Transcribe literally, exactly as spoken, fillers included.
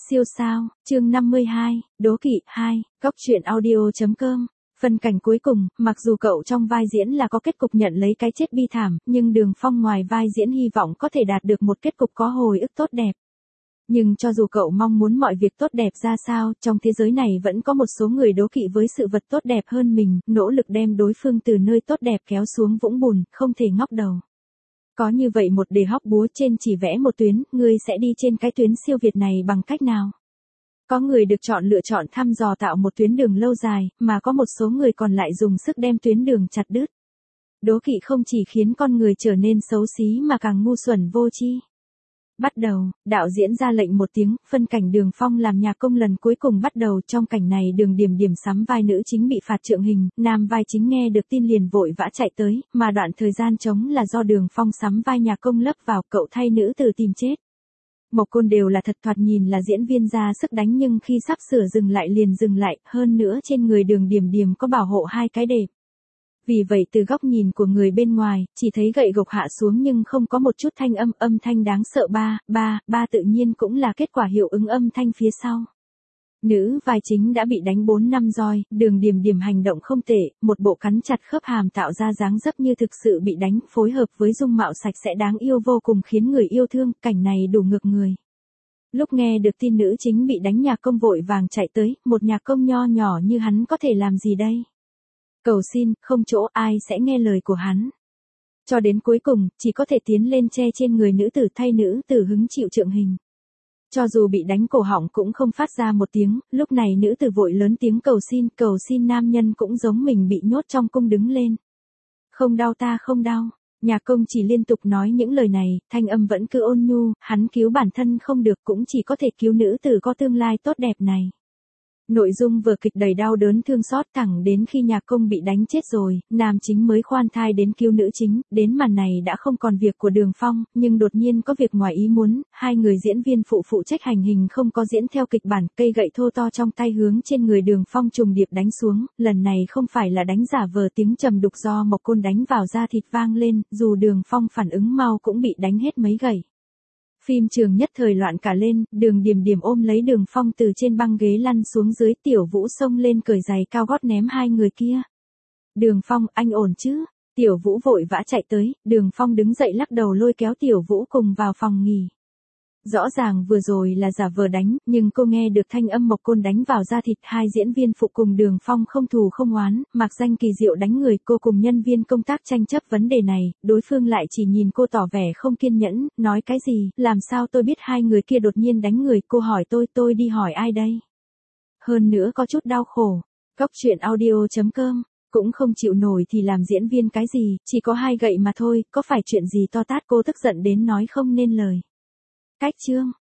Siêu sao, chương năm mươi hai, đố kỵ hai, góc truyện audio.com. Phân cảnh cuối cùng, mặc dù cậu trong vai diễn là có kết cục nhận lấy cái chết bi thảm, nhưng Đường Phong ngoài vai diễn hy vọng có thể đạt được một kết cục có hồi ức tốt đẹp. Nhưng cho dù cậu mong muốn mọi việc tốt đẹp ra sao, trong thế giới này vẫn có một số người đố kỵ với sự vật tốt đẹp hơn mình, nỗ lực đem đối phương từ nơi tốt đẹp kéo xuống vũng bùn, không thể ngóc đầu. Có như vậy một đề hóc búa trên chỉ vẽ một tuyến, ngươi sẽ đi trên cái tuyến siêu việt này bằng cách nào? Có người được chọn lựa chọn thăm dò tạo một tuyến đường lâu dài, mà có một số người còn lại dùng sức đem tuyến đường chặt đứt. Đố kỵ không chỉ khiến con người trở nên xấu xí mà càng ngu xuẩn vô tri. Bắt đầu, đạo diễn ra lệnh một tiếng, phân cảnh Đường Phong làm nhạc công lần cuối cùng bắt đầu. Trong cảnh này Đường Điểm Điểm sắm vai nữ chính bị phạt trượng hình, nam vai chính nghe được tin liền vội vã chạy tới, mà đoạn thời gian trống là do Đường Phong sắm vai nhạc công lấp vào, cậu thay nữ từ tìm chết. Mộc Côn đều là thật, thoạt nhìn là diễn viên ra sức đánh, nhưng khi sắp sửa dừng lại liền dừng lại, hơn nữa trên người Đường Điểm Điểm có bảo hộ hai cái đẹp. Vì vậy từ góc nhìn của người bên ngoài, chỉ thấy gậy gộc hạ xuống nhưng không có một chút thanh âm, âm thanh đáng sợ ba, ba, ba tự nhiên cũng là kết quả hiệu ứng âm thanh phía sau. Nữ vai chính đã bị đánh bốn năm roi, Đường Điểm Điểm hành động không tệ, một bộ cắn chặt khớp hàm tạo ra dáng dấp như thực sự bị đánh, phối hợp với dung mạo sạch sẽ đáng yêu vô cùng khiến người yêu thương, cảnh này đủ ngược người. Lúc nghe được tin nữ chính bị đánh, nhạc công vội vàng chạy tới, một nhạc công nho nhỏ như hắn có thể làm gì đây? Cầu xin, không chỗ ai sẽ nghe lời của hắn. Cho đến cuối cùng, chỉ có thể tiến lên che trên người nữ tử thay nữ tử hứng chịu trượng hình. Cho dù bị đánh cổ họng cũng không phát ra một tiếng, lúc này nữ tử vội lớn tiếng cầu xin, cầu xin nam nhân cũng giống mình bị nhốt trong cung đứng lên. Không đau ta không đau. Nhạc công chỉ liên tục nói những lời này, thanh âm vẫn cứ ôn nhu, hắn cứu bản thân không được cũng chỉ có thể cứu nữ tử có tương lai tốt đẹp này. Nội dung vở kịch đầy đau đớn thương xót, thẳng đến khi nhạc công bị đánh chết rồi, nam chính mới khoan thai đến cứu nữ chính, đến màn này đã không còn việc của Đường Phong, nhưng đột nhiên có việc ngoài ý muốn, hai người diễn viên phụ phụ trách hành hình không có diễn theo kịch bản, cây gậy thô to trong tay hướng trên người Đường Phong trùng điệp đánh xuống, lần này không phải là đánh giả vờ, tiếng trầm đục do Mộc Côn đánh vào da thịt vang lên, dù Đường Phong phản ứng mau cũng bị đánh hết mấy gậy. Phim trường nhất thời loạn cả lên, Đường Điểm Điểm ôm lấy Đường Phong từ trên băng ghế lăn xuống dưới, Tiểu Vũ xông lên cởi giày cao gót ném hai người kia. Đường Phong, anh ổn chứ? Tiểu Vũ vội vã chạy tới, Đường Phong đứng dậy lắc đầu lôi kéo Tiểu Vũ cùng vào phòng nghỉ. Rõ ràng vừa rồi là giả vờ đánh, nhưng cô nghe được thanh âm Mộc Côn đánh vào da thịt, hai diễn viên phụ cùng Đường Phong không thù không oán, mặc danh kỳ diệu đánh người, cô cùng nhân viên công tác tranh chấp vấn đề này, đối phương lại chỉ nhìn cô tỏ vẻ không kiên nhẫn, nói cái gì, làm sao tôi biết hai người kia đột nhiên đánh người, cô hỏi tôi, tôi đi hỏi ai đây? Hơn nữa có chút đau khổ. Góc truyện audio.com. Cũng không chịu nổi thì làm diễn viên cái gì, chỉ có hai gậy mà thôi, có phải chuyện gì to tát, cô tức giận đến nói không nên lời. Cách chương